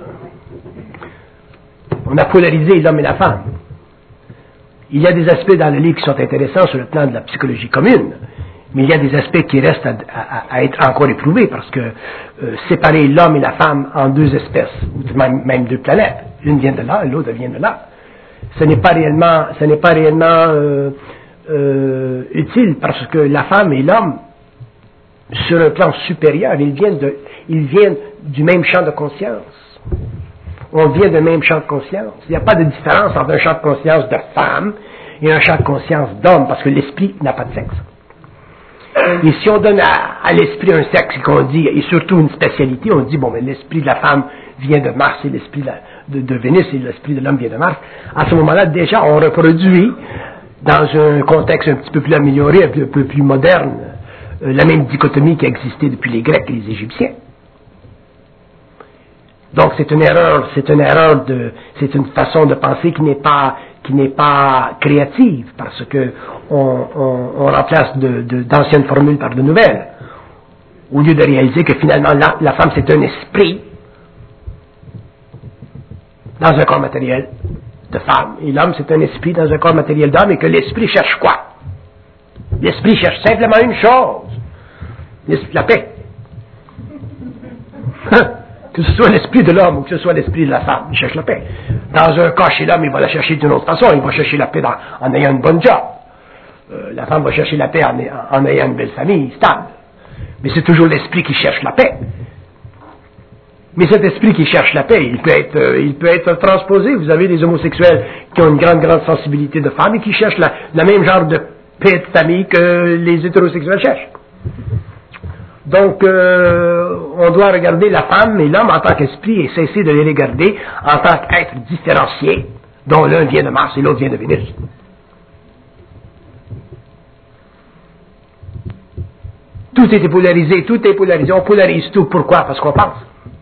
On a polarisé l'homme et la femme. Il y a des aspects dans le livre qui sont intéressants sur le plan de la psychologie commune, Mais il y a des aspects qui restent à être encore éprouvés, parce que séparer l'homme et la femme en deux espèces, ou même deux planètes, l'une vient de là et l'autre vient de là, ce n'est pas réellement utile, parce que la femme et l'homme, sur un plan supérieur, ils viennent du même champ de conscience. On vient du même champ de conscience. Il n'y a pas de différence entre un champ de conscience de femme et un champ de conscience d'homme, parce que l'esprit n'a pas de sexe. Et si on donne à l'esprit un sexe qu'on dit, et surtout une spécialité, on dit, bon, mais l'esprit de la femme vient de Mars et l'esprit de Vénus et l'esprit de l'homme vient de Mars, à ce moment-là, déjà, on reproduit, dans un contexte un petit peu plus amélioré, un peu plus moderne, la même dichotomie qui a existé depuis les Grecs et les Égyptiens. Donc c'est une erreur, c'est une façon de penser qui n'est pas créative, parce que on remplace d'anciennes formules par de nouvelles, au lieu de réaliser que finalement la femme c'est un esprit dans un corps matériel de femme, et l'homme c'est un esprit dans un corps matériel d'homme, et que l'esprit cherche quoi? L'esprit cherche simplement une chose, la paix. Que ce soit l'esprit de l'homme ou que ce soit l'esprit de la femme, il cherche la paix. Dans un cas, chez l'homme, il va la chercher d'une autre façon, il va chercher la paix en ayant une bonne job. La femme va chercher la paix en ayant une belle famille, stable. Mais c'est toujours l'esprit qui cherche la paix. Mais cet esprit qui cherche la paix, il peut être transposé. Vous avez des homosexuels qui ont une grande sensibilité de femme et qui cherchent le même genre de paix de famille que les hétérosexuels cherchent. Donc, on doit regarder la femme et l'homme en tant qu'esprit et cesser de les regarder en tant qu'êtres différenciés, dont l'un vient de Mars et l'autre vient de Vénus. Tout est polarisé, on polarise tout. Pourquoi? Parce qu'on pense.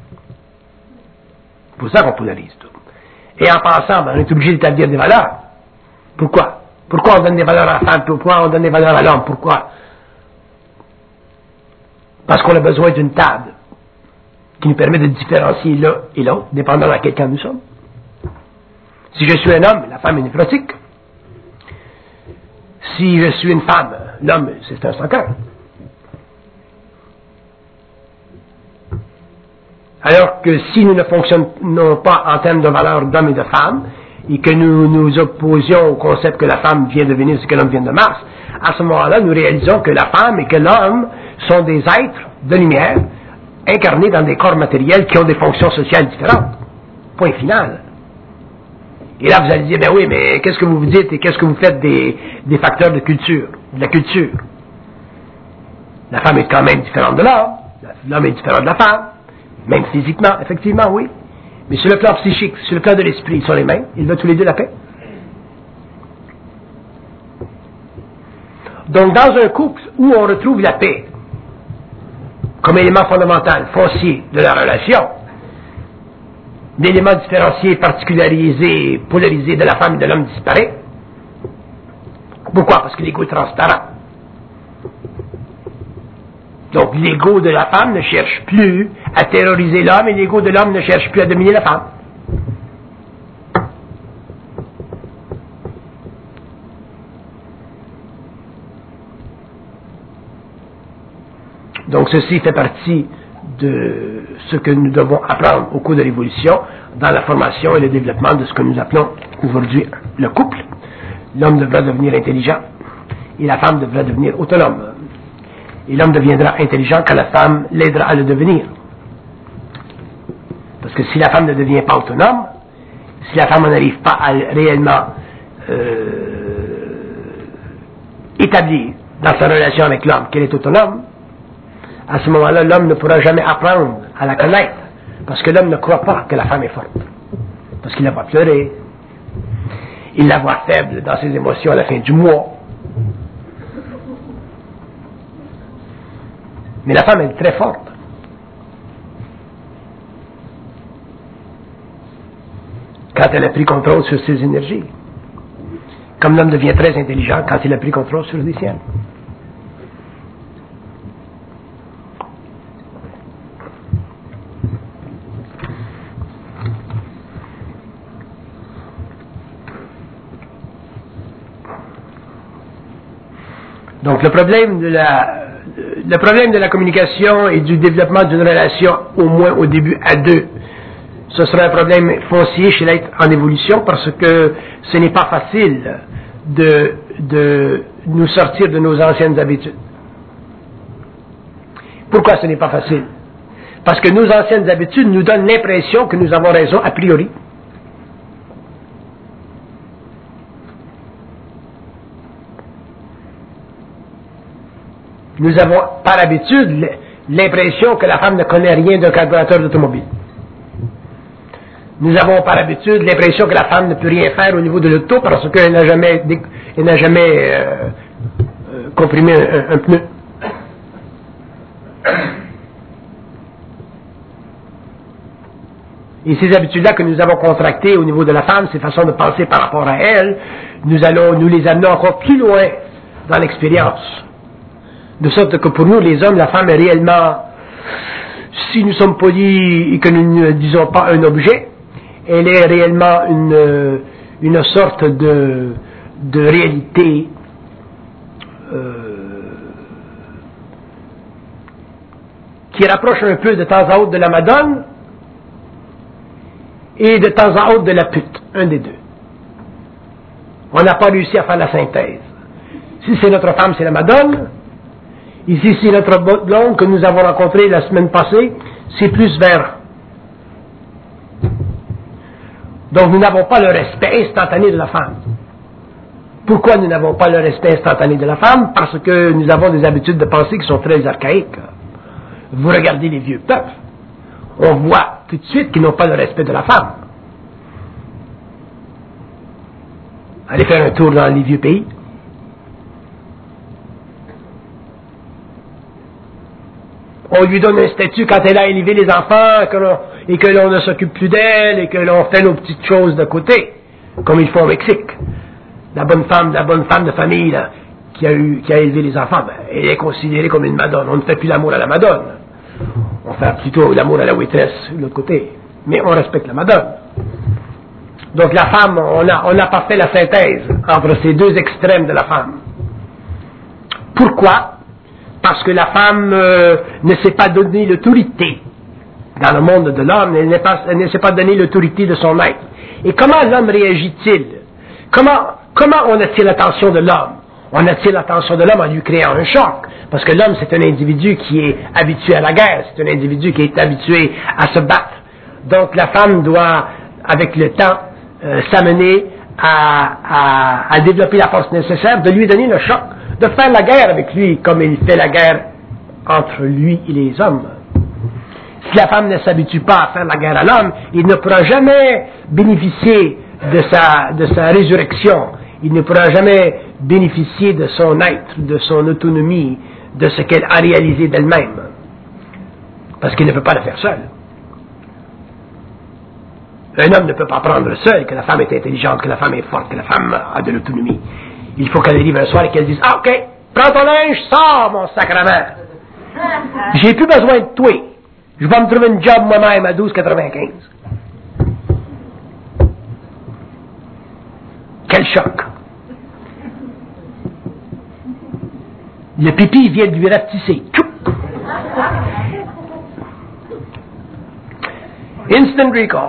C'est pour ça qu'on polarise tout. Et en pensant, on est obligé d'établir des valeurs. Pourquoi? Pourquoi on donne des valeurs à la femme? Pourquoi on donne des valeurs à l'homme? Pourquoi? Parce qu'on a besoin d'une table qui nous permet de différencier l'un et l'autre, dépendant de quel camp nous sommes. Si je suis un homme, la femme est néphrotique. Si je suis une femme, l'homme, c'est un sans-cœur. Alors que si nous ne fonctionnons pas en termes de valeurs d'homme et de femme, et que nous nous opposions au concept que la femme vient de Vénus et que l'homme vient de Mars, à ce moment-là, nous réalisons que la femme et que l'homme sont des êtres de lumière incarnés dans des corps matériels qui ont des fonctions sociales différentes. Point final. Et là, vous allez dire, ben oui, mais qu'est-ce que vous dites et qu'est-ce que vous faites des facteurs de culture, de la culture? La femme est quand même différente de l'homme, l'homme est différent de la femme, même physiquement, effectivement, oui. Mais sur le plan psychique, sur le plan de l'esprit, ils sont les mêmes, ils veulent tous les deux la paix. Donc, dans un couple où on retrouve la paix comme élément fondamental, foncier de la relation, l'élément différencié, particularisé, polarisé de la femme et de l'homme disparaît. Pourquoi? Parce que l'ego est transparent. Donc, l'ego de la femme ne cherche plus à terroriser l'homme et l'ego de l'homme ne cherche plus à dominer la femme. Donc, ceci fait partie de ce que nous devons apprendre au cours de l'évolution dans la formation et le développement de ce que nous appelons aujourd'hui le couple. L'homme devra devenir intelligent et la femme devra devenir autonome. Et l'homme deviendra intelligent quand la femme l'aidera à le devenir. Parce que si la femme ne devient pas autonome, si la femme n'arrive pas à réellement établir dans sa relation avec l'homme qu'elle est autonome, à ce moment-là, l'homme ne pourra jamais apprendre à la connaître. Parce que l'homme ne croit pas que la femme est forte. Parce qu'il la voit pleurer. Il la voit faible dans ses émotions à la fin du mois. Mais la femme est très forte. Quand elle a pris contrôle sur ses énergies. Comme l'homme devient très intelligent quand il a pris contrôle sur les siennes. Donc le problème de la communication et du développement d'une relation, au moins au début à deux, ce sera un problème foncier chez l'être en évolution parce que ce n'est pas facile de nous sortir de nos anciennes habitudes. Pourquoi ce n'est pas facile? Parce que nos anciennes habitudes nous donnent l'impression que nous avons raison a priori. Nous avons par habitude l'impression que la femme ne connaît rien d'un carburateur d'automobile. Nous avons par habitude l'impression que la femme ne peut rien faire au niveau de l'auto parce qu'elle n'a jamais comprimé un pneu. Et ces habitudes-là que nous avons contractées au niveau de la femme, ces façons de penser par rapport à elle, nous les amener encore plus loin dans l'expérience. De sorte que pour nous, les hommes, la femme est réellement, si nous sommes polis et que nous ne disons pas un objet, elle est réellement une sorte de réalité qui rapproche un peu de temps à autre de la Madone et de temps à autre de la pute, un des deux. On n'a pas réussi à faire la synthèse. Si c'est notre femme, c'est la Madone. Ici, c'est notre blonde que nous avons rencontrée la semaine passée, c'est plus vers. Donc, nous n'avons pas le respect instantané de la femme. Pourquoi nous n'avons pas le respect instantané de la femme? Parce que nous avons des habitudes de pensée qui sont très archaïques. Vous regardez les vieux peuples, on voit tout de suite qu'ils n'ont pas le respect de la femme. Allez faire un tour dans les vieux pays. On lui donne un statut quand elle a élevé les enfants et que l'on ne s'occupe plus d'elle et que l'on fait nos petites choses de côté, comme ils font au Mexique. La bonne femme de famille là, qui a élevé les enfants, elle est considérée comme une madone. On ne fait plus l'amour à la madone. On fait plutôt l'amour à la waitress de l'autre côté. Mais on respecte la madone. Donc la femme, on n'a pas fait la synthèse entre ces deux extrêmes de la femme. Pourquoi? Parce que la femme ne s'est pas donné l'autorité dans le monde de l'homme, elle ne s'est pas donné l'autorité de son être. Et comment l'homme réagit-il? Comment on attire l'attention de l'homme? On attire l'attention de l'homme en lui créant un choc. Parce que l'homme, c'est un individu qui est habitué à la guerre, c'est un individu qui est habitué à se battre. Donc la femme doit, avec le temps, s'amener à développer la force nécessaire, de lui donner le choc, de faire la guerre avec lui, comme il fait la guerre entre lui et les hommes. Si la femme ne s'habitue pas à faire la guerre à l'homme, il ne pourra jamais bénéficier de sa résurrection. Il ne pourra jamais bénéficier de son être, de son autonomie, de ce qu'elle a réalisé d'elle-même. Parce qu'il ne peut pas le faire seul. Un homme ne peut pas apprendre seul que la femme est intelligente, que la femme est forte, que la femme a de l'autonomie. Il faut qu'elle arrive un soir et qu'elle dise « Ah, ok, prends ton linge, sors, mon sacrement. J'ai plus besoin de toi. Je vais me trouver une job moi-même à 12,95. » Quel choc! Le pipi vient de lui rapetisser. Instant recall.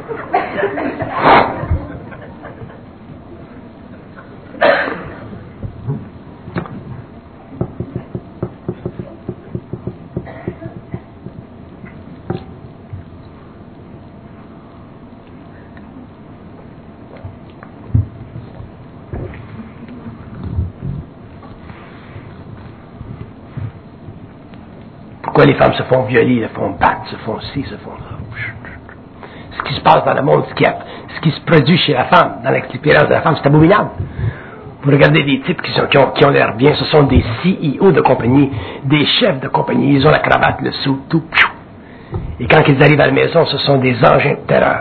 Pourquoi les femmes se font violer, se font battre, se font ci, se font ça. Ce qui se passe dans le monde, ce qui se produit chez la femme, dans l'expérience de la femme, c'est abominable. Vous regardez des types qui ont l'air bien, ce sont des CEO de compagnie, des chefs de compagnie, ils ont la cravate, le sou, tout. Et quand ils arrivent à la maison, ce sont des engins de terreur.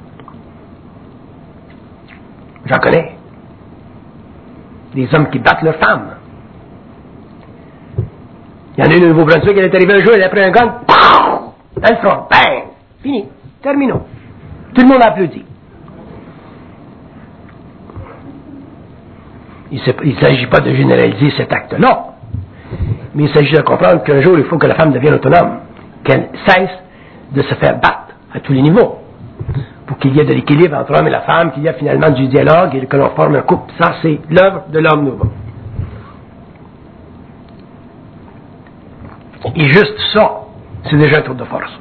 J'en connais. Des hommes qui battent leurs femmes. Il y en a une au Nouveau-Brunswick, elle est arrivée un jour, elle a pris un gun, dans le front, bang, fini, terminons. Tout le monde a applaudi. Il ne s'agit pas de généraliser cet acte-là, mais il s'agit de comprendre qu'un jour, il faut que la femme devienne autonome, qu'elle cesse de se faire battre à tous les niveaux, pour qu'il y ait de l'équilibre entre l'homme et la femme, qu'il y ait finalement du dialogue et que l'on forme un couple. Ça, c'est l'œuvre de l'homme nouveau. Et juste ça, c'est déjà un tour de force.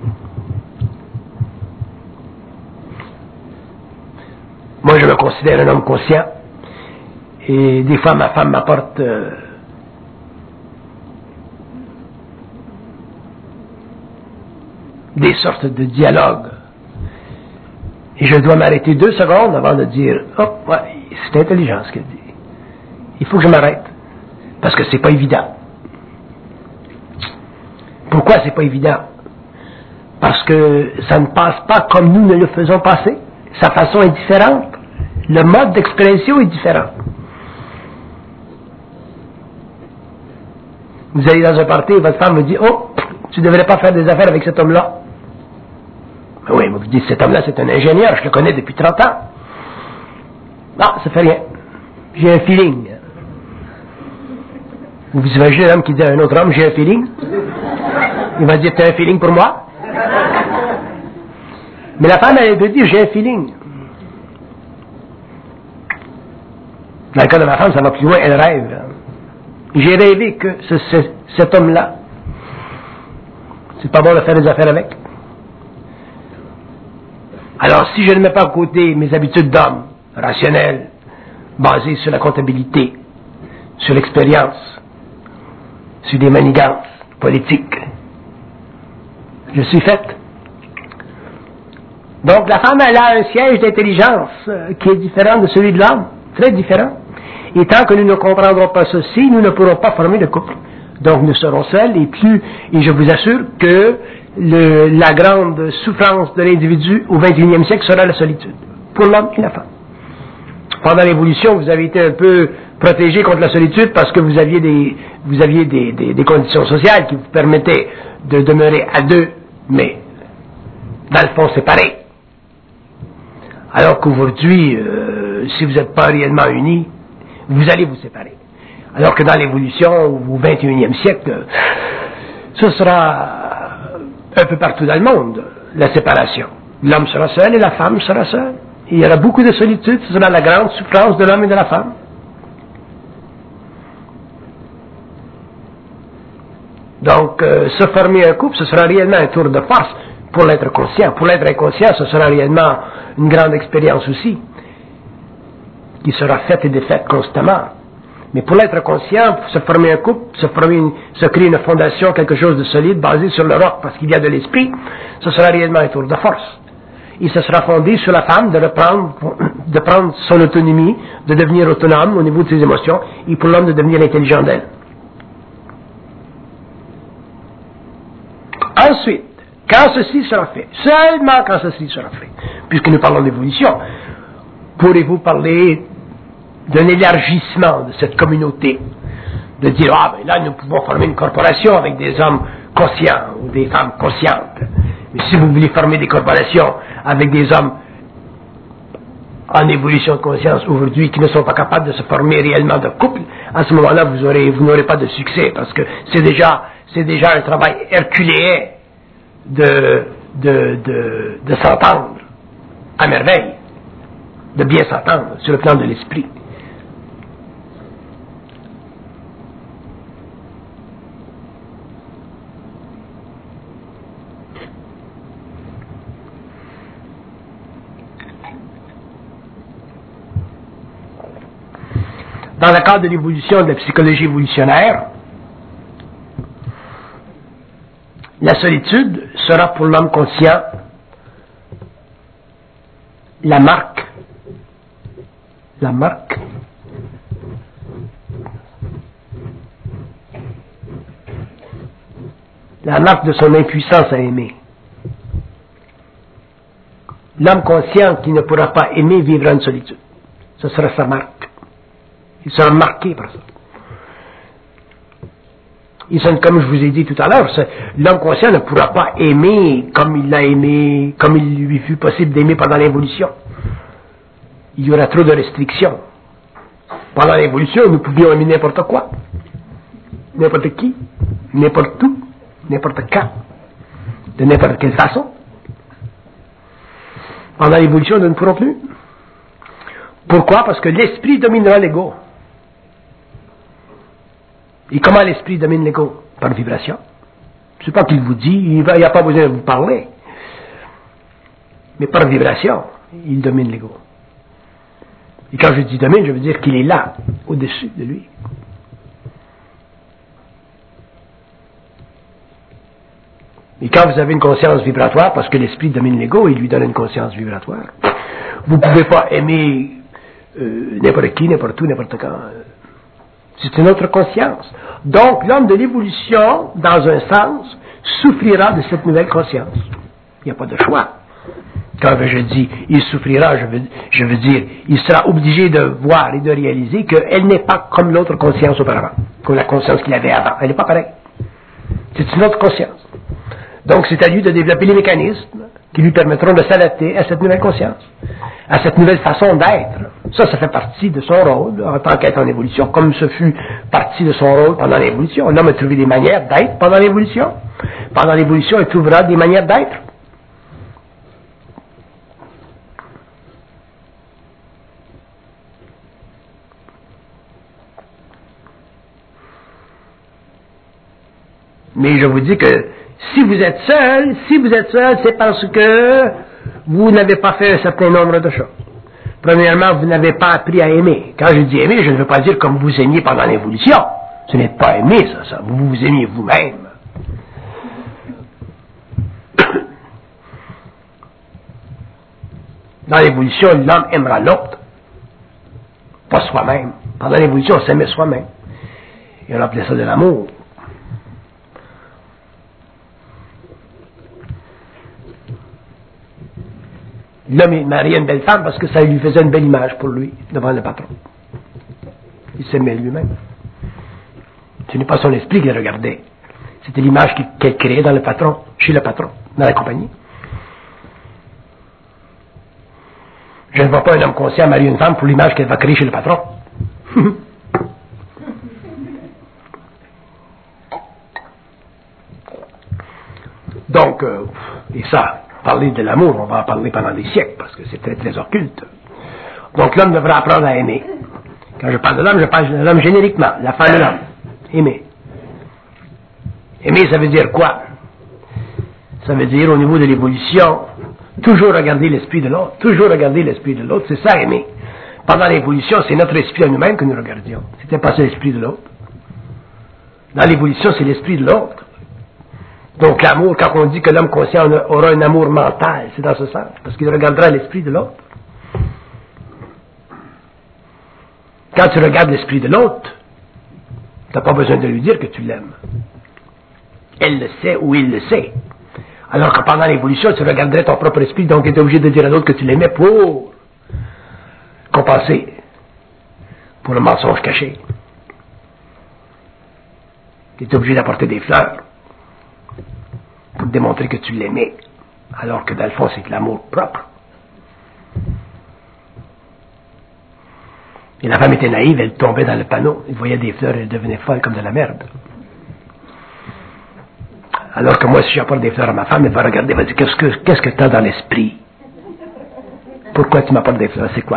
Moi, je me considère un homme conscient, et des fois, ma femme m'apporte des sortes de dialogues. Et je dois m'arrêter 2 secondes avant de dire « Oh, ouais, c'est intelligent ce qu'elle dit. Il faut que je m'arrête. Parce que c'est pas évident. » Pourquoi c'est pas évident? Parce que ça ne passe pas comme nous ne le faisons passer. Sa façon est différente. Le mode d'expression est différent. Vous allez dans un party et votre femme vous dit « Oh, tu ne devrais pas faire des affaires avec cet homme-là. » Oui, mais vous dites, cet homme-là, c'est un ingénieur, je le connais depuis 30 ans. Non, ça fait rien. J'ai un feeling. Vous imaginez l'homme qui dit à un autre homme, j'ai un feeling? Il va dire, t'as un feeling pour moi? Mais la femme, elle peut dire, j'ai un feeling. Dans le cas de ma femme, ça va plus loin, elle rêve. J'ai rêvé que cet homme-là, c'est pas bon de faire des affaires avec. Alors, si je ne mets pas à côté mes habitudes d'homme, rationnelles, basées sur la comptabilité, sur l'expérience, sur des manigances politiques, je suis faite. Donc, la femme, elle a un siège d'intelligence qui est différent de celui de l'homme, très différent. Et tant que nous ne comprendrons pas ceci, nous ne pourrons pas former de couple. Donc, nous serons seuls, et je vous assure que la grande souffrance de l'individu au XXIe siècle sera la solitude, pour l'homme et la femme. Pendant l'évolution, vous avez été un peu protégé contre la solitude parce que vous aviez des conditions sociales qui vous permettaient de demeurer à 2, mais dans le fond séparés. Alors qu'aujourd'hui, si vous n'êtes pas réellement unis, vous allez vous séparer. Alors que dans l'évolution, au XXIe siècle, ce sera un peu partout dans le monde, la séparation. L'homme sera seul et la femme sera seule. Il y aura beaucoup de solitude, ce sera la grande souffrance de l'homme et de la femme. Donc, se former un couple, ce sera réellement un tour de force pour l'être conscient. Pour l'être inconscient, ce sera réellement une grande expérience aussi, qui sera faite et défaite constamment. Mais pour l'être conscient, se former un couple, se créer une fondation, quelque chose de solide, basé sur le roc, parce qu'il y a de l'esprit, ce sera réellement un tour de force. Et ce sera fondé sur la femme de prendre son autonomie, de devenir autonome au niveau de ses émotions, et pour l'homme de devenir intelligent d'elle. Ensuite, quand ceci sera fait, seulement quand ceci sera fait, puisque nous parlons d'évolution, pourrez-vous parler d'un élargissement de cette communauté, de dire, ah ben là nous pouvons former une corporation avec des hommes conscients ou des femmes conscientes. Mais si vous voulez former des corporations avec des hommes en évolution de conscience aujourd'hui qui ne sont pas capables de se former réellement de couple, à ce moment-là vous n'aurez pas de succès, parce que c'est déjà un travail herculéen de s'entendre à merveille, de bien s'entendre sur le plan de l'esprit. Dans le cadre de l'évolution de la psychologie évolutionnaire, la solitude sera pour l'homme conscient la marque de son impuissance à aimer. L'homme conscient qui ne pourra pas aimer vivra une solitude. Ce sera sa marque. Il sera marqué par ça. Comme je vous ai dit tout à l'heure, l'homme conscient ne pourra pas aimer comme il l'a aimé, comme il lui fut possible d'aimer pendant l'évolution. Il y aura trop de restrictions. Pendant l'évolution, nous pouvions aimer n'importe quoi, n'importe qui, n'importe où, n'importe quand, de n'importe quelle façon. Pendant l'évolution, nous ne pourrons plus. Pourquoi? Parce que l'esprit dominera l'ego. Et comment l'esprit domine l'ego? Par vibration. C'est pas qu'il vous dit, il n'y a pas besoin de vous parler. Mais par vibration, il domine l'ego. Et quand je dis domine, je veux dire qu'il est là, au-dessus de lui. Et quand vous avez une conscience vibratoire, parce que l'esprit domine l'ego, il lui donne une conscience vibratoire, vous ne pouvez pas aimer n'importe qui, n'importe où, n'importe quand. C'est une autre conscience. Donc, l'homme de l'évolution, dans un sens, souffrira de cette nouvelle conscience. Il n'y a pas de choix. Quand je dis il souffrira, je veux dire, il sera obligé de voir et de réaliser qu'elle n'est pas comme l'autre conscience auparavant, comme la conscience qu'il avait avant. Elle n'est pas pareille. C'est une autre conscience. Donc, c'est à lui de développer les mécanismes qui lui permettront de s'adapter à cette nouvelle conscience, à cette nouvelle façon d'être. Ça fait partie de son rôle en tant qu'être en évolution, comme ce fut partie de son rôle pendant l'évolution. L'homme a trouvé des manières d'être pendant l'évolution. Pendant l'évolution, il trouvera des manières d'être. Mais je vous dis que si vous êtes seul, c'est parce que vous n'avez pas fait un certain nombre de choses. Premièrement, vous n'avez pas appris à aimer. Quand je dis aimer, je ne veux pas dire comme vous aimiez pendant l'évolution. Ce n'est pas aimer, ça. Vous vous aimiez vous-même. Dans l'évolution, l'homme aimera l'autre, pas soi-même. Pendant l'évolution, on s'aimait soi-même. Et on appelait ça de l'amour. L'homme il mariait une belle femme parce que ça lui faisait une belle image pour lui, devant le patron. Il s'aimait lui-même. Ce n'est pas son esprit qu'il regardait. C'était l'image qu'elle créait dans le patron, chez le patron, dans la compagnie. Je ne vois pas un homme conscient marier une femme pour l'image qu'elle va créer chez le patron. Donc, et ça, parler de l'amour, on va en parler pendant des siècles, parce que c'est très, très occulte. Donc, l'homme devra apprendre à aimer. Quand je parle de l'homme, je parle de l'homme génériquement, la femme de l'homme. Aimer. Aimer, ça veut dire quoi? Ça veut dire, au niveau de l'évolution, toujours regarder l'esprit de l'autre. Toujours regarder l'esprit de l'autre, c'est ça, aimer. Pendant l'évolution, c'est notre esprit à nous-mêmes que nous regardions. C'était pas l'esprit de l'autre. Dans l'évolution, c'est l'esprit de l'autre. Donc l'amour, quand on dit que l'homme conscient aura un amour mental, c'est dans ce sens, parce qu'il regardera l'esprit de l'autre. Quand tu regardes l'esprit de l'autre, tu n'as pas besoin de lui dire que tu l'aimes. Elle le sait ou il le sait. Alors que pendant l'évolution, tu regarderais ton propre esprit, donc tu étais obligé de dire à l'autre que tu l'aimais pour compenser pour le mensonge caché. Tu étais obligé d'apporter des fleurs pour démontrer que tu l'aimais, alors que dans le fond, c'est de l'amour propre. Et la femme était naïve, elle tombait dans le panneau, elle voyait des fleurs, elle devenait folle comme de la merde. Alors que moi, si j'apporte des fleurs à ma femme, elle va regarder, elle va dire, qu'est-ce que tu as dans l'esprit? Pourquoi tu m'apportes des fleurs? C'est quoi?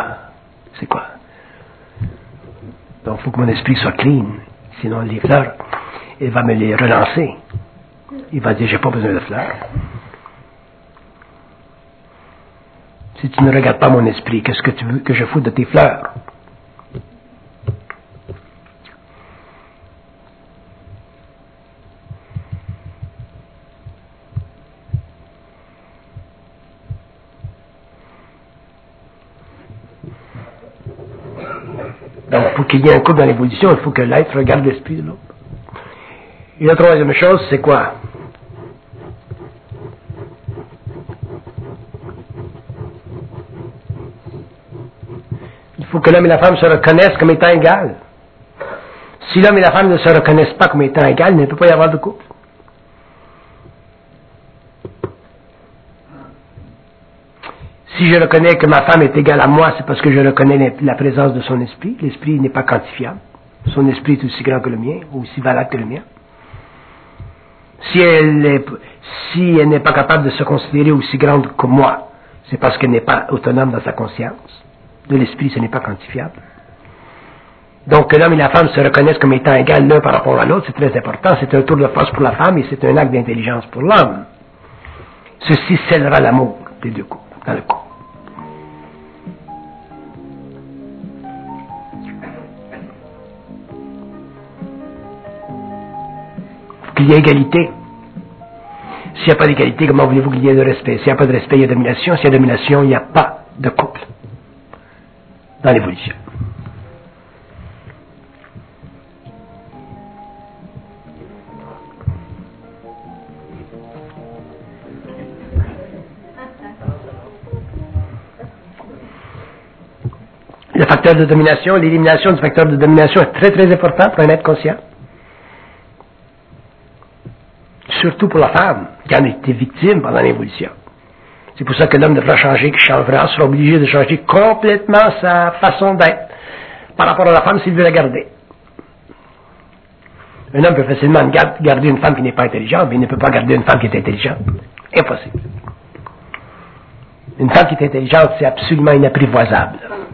Donc, il faut que mon esprit soit clean, sinon les fleurs, elle va me les relancer. Il va dire, j'ai pas besoin de fleurs. Si tu ne regardes pas mon esprit, qu'est-ce que tu veux que je foute de tes fleurs? Donc, pour qu'il y ait un couple dans l'évolution, il faut que l'être regarde l'esprit de l'autre. Et la troisième chose, c'est quoi? Il faut que l'homme et la femme se reconnaissent comme étant égales. Si l'homme et la femme ne se reconnaissent pas comme étant égales, il ne peut pas y avoir de couple. Si je reconnais que ma femme est égale à moi, c'est parce que je reconnais la présence de son esprit. L'esprit n'est pas quantifiable. Son esprit est aussi grand que le mien, aussi valable que le mien. Si elle n'est pas capable de se considérer aussi grande que moi, c'est parce qu'elle n'est pas autonome dans sa conscience. De l'esprit, ce n'est pas quantifiable. Donc, que l'homme et la femme se reconnaissent comme étant égales l'un par rapport à l'autre, c'est très important. C'est un tour de force pour la femme et c'est un acte d'intelligence pour l'homme. Ceci scellera l'amour des deux couples, dans le couple. Qu'il y ait égalité. S'il n'y a pas d'égalité, comment voulez-vous qu'il y ait de respect? S'il n'y a pas de respect, il y a domination. S'il y a domination, il n'y a pas de couple dans l'évolution. Le facteur de domination, l'élimination du facteur de domination est très très important pour un être conscient. Surtout pour la femme, qui en a été victime pendant l'évolution. C'est pour ça que l'homme devra changer, qui changera, sera obligé de changer complètement sa façon d'être par rapport à la femme s'il veut la garder. Un homme peut facilement garder une femme qui n'est pas intelligente, mais il ne peut pas garder une femme qui est intelligente. Impossible. Une femme qui est intelligente, c'est absolument inapprivoisable.